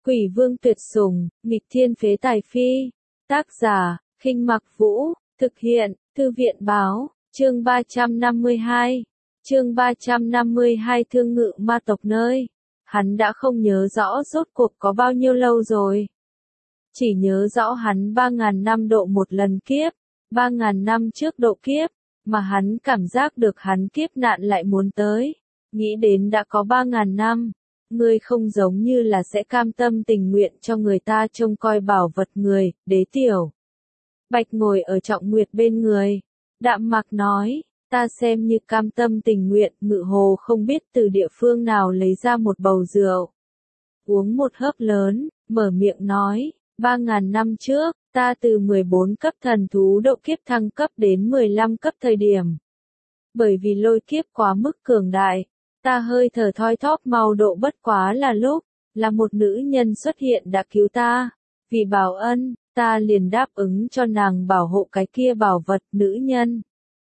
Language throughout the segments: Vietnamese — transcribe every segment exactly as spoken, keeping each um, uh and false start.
Quỷ vương tuyệt sủng, nghịch thiên phế tài phi. Tác giả, Khinh Mặc Vũ, thực hiện, Thư viện báo, chương ba trăm năm mươi hai. Chương ba trăm năm mươi hai Thương ngự ma tộc nơi. Hắn đã không nhớ rõ rốt cuộc có bao nhiêu lâu rồi. Chỉ nhớ rõ hắn ba ngàn năm độ một lần kiếp, ba ngàn năm trước độ kiếp, mà hắn cảm giác được hắn kiếp nạn lại muốn tới. Nghĩ đến đã có ba ngàn năm, ngươi không giống như là sẽ cam tâm tình nguyện cho người ta trông coi bảo vật người, Đế Tiểu. Bạch ngồi ở Trọng Nguyệt bên người, đạm mạc nói, ta xem như cam tâm tình nguyện. Ngự Hồ không biết từ địa phương nào lấy ra một bầu rượu. Uống một hớp lớn, mở miệng nói, ba ngàn năm trước, ta từ mười bốn cấp thần thú độ kiếp thăng cấp đến mười lăm cấp thời điểm. Bởi vì lôi kiếp quá mức cường đại, ta hơi thở thoi thóp mau độ bất quá là lúc, là một nữ nhân xuất hiện đã cứu ta. Vì báo ân, ta liền đáp ứng cho nàng bảo hộ cái kia bảo vật. Nữ nhân.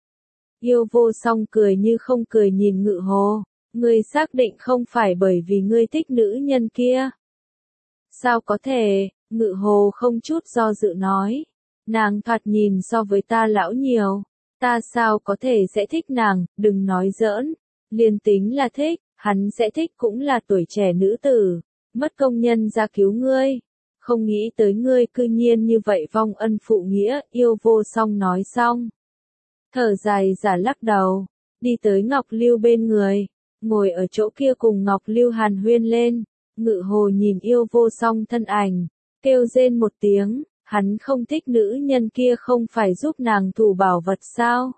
Yêu Vô Song cười như không cười nhìn Ngự Hồ, ngươi xác định không phải bởi vì ngươi thích nữ nhân kia? Sao có thể? Ngự Hồ không chút do dự nói, nàng thoạt nhìn so với ta lão nhiều, ta sao có thể sẽ thích nàng? Đừng nói giỡn, liền tính là thích, hắn sẽ thích cũng là tuổi trẻ nữ tử, mất công nhân ra cứu ngươi, không nghĩ tới ngươi cư nhiên như vậy vong ân phụ nghĩa. Yêu Vô Song nói xong, thở dài giả lắc đầu, đi tới Ngọc Lưu bên người, ngồi ở chỗ kia cùng Ngọc Lưu hàn huyên lên. Ngự Hồ nhìn Yêu Vô Song thân ảnh, kêu rên một tiếng, hắn không thích nữ nhân kia không phải giúp nàng thủ bảo vật sao?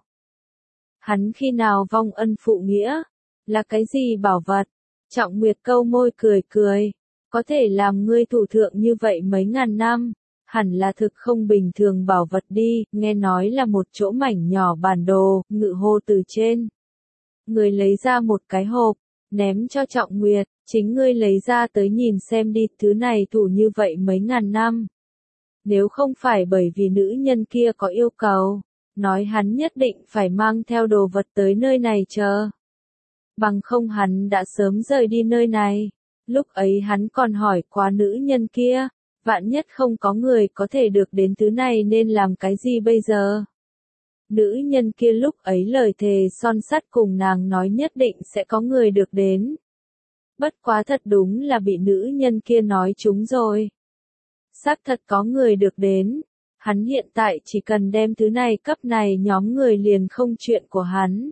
Hắn khi nào vong ân phụ nghĩa? Là cái gì bảo vật? Trọng Nguyệt câu môi cười cười, có thể làm ngươi thủ thượng như vậy mấy ngàn năm, hẳn là thực không bình thường bảo vật đi. Nghe nói là một chỗ mảnh nhỏ bản đồ. Ngự Hồ từ trên người lấy ra một cái hộp, ném cho Trọng Nguyệt, chính ngươi lấy ra tới nhìn xem đi, thứ này thủ như vậy mấy ngàn năm. Nếu không phải bởi vì nữ nhân kia có yêu cầu, nói hắn nhất định phải mang theo đồ vật tới nơi này chờ. Bằng không hắn đã sớm rời đi nơi này. Lúc ấy hắn còn hỏi qua nữ nhân kia, vạn nhất không có người có thể được đến thứ này nên làm cái gì bây giờ? Nữ nhân kia lúc ấy lời thề son sắt cùng nàng nói nhất định sẽ có người được đến. Bất quá thật đúng là bị nữ nhân kia nói trúng rồi. Xác thật có người được đến. Hắn hiện tại chỉ cần đem thứ này cấp này nhóm người liền không chuyện của hắn.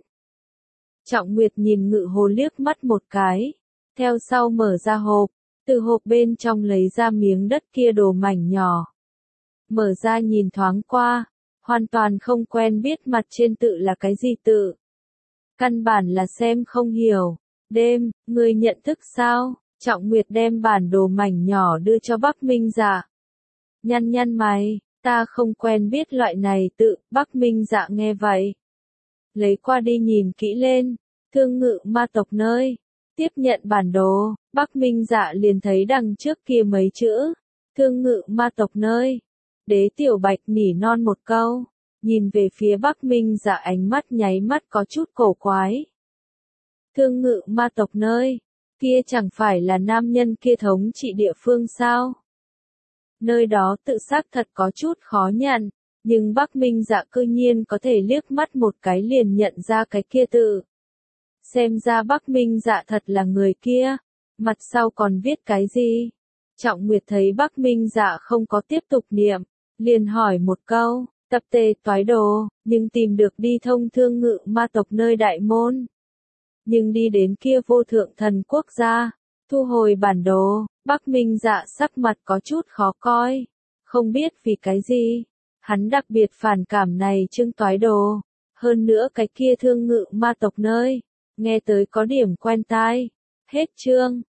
Trọng Nguyệt nhìn Ngự Hồ liếc mắt một cái, theo sau mở ra hộp, từ hộp bên trong lấy ra miếng đất kia đồ mảnh nhỏ. Mở ra nhìn thoáng qua, hoàn toàn không quen biết mặt trên tự là cái gì tự. Căn bản là xem không hiểu. Đêm, ngươi nhận thức sao? Trọng Nguyệt đem bản đồ mảnh nhỏ đưa cho Bắc Minh Dạ. Nhăn nhăn mày, ta không quen biết loại này tự. Bắc Minh Dạ nghe vậy, lấy qua đi nhìn kỹ lên, thương ngự ma tộc nơi. Tiếp nhận bản đồ, Bắc Minh Dạ liền thấy đằng trước kia mấy chữ, thương ngự ma tộc nơi. Đế Tiểu Bạch nỉ non một câu, nhìn về phía Bắc Minh Dạ ánh mắt nháy mắt có chút cổ quái. Thương ngự ma tộc nơi, kia chẳng phải là nam nhân kia thống trị địa phương sao? Nơi đó tự xác thật có chút khó nhận, nhưng Bắc Minh Dạ cư nhiên có thể liếc mắt một cái liền nhận ra cái kia tự. Xem ra Bắc Minh Dạ thật là người kia, mặt sau còn viết cái gì? Trọng Nguyệt thấy Bắc Minh Dạ không có tiếp tục niệm, liền hỏi một câu, tập tề toái đồ, nhưng tìm được đi thông thương ngự ma tộc nơi đại môn. Nhưng đi đến kia vô thượng thần quốc gia, thu hồi bản đồ, Bắc Minh Dạ sắc mặt có chút khó coi, không biết vì cái gì, hắn đặc biệt phản cảm này chương toái đồ, hơn nữa cái kia thương ngự ma tộc nơi, nghe tới có điểm quen tai. Hết chương.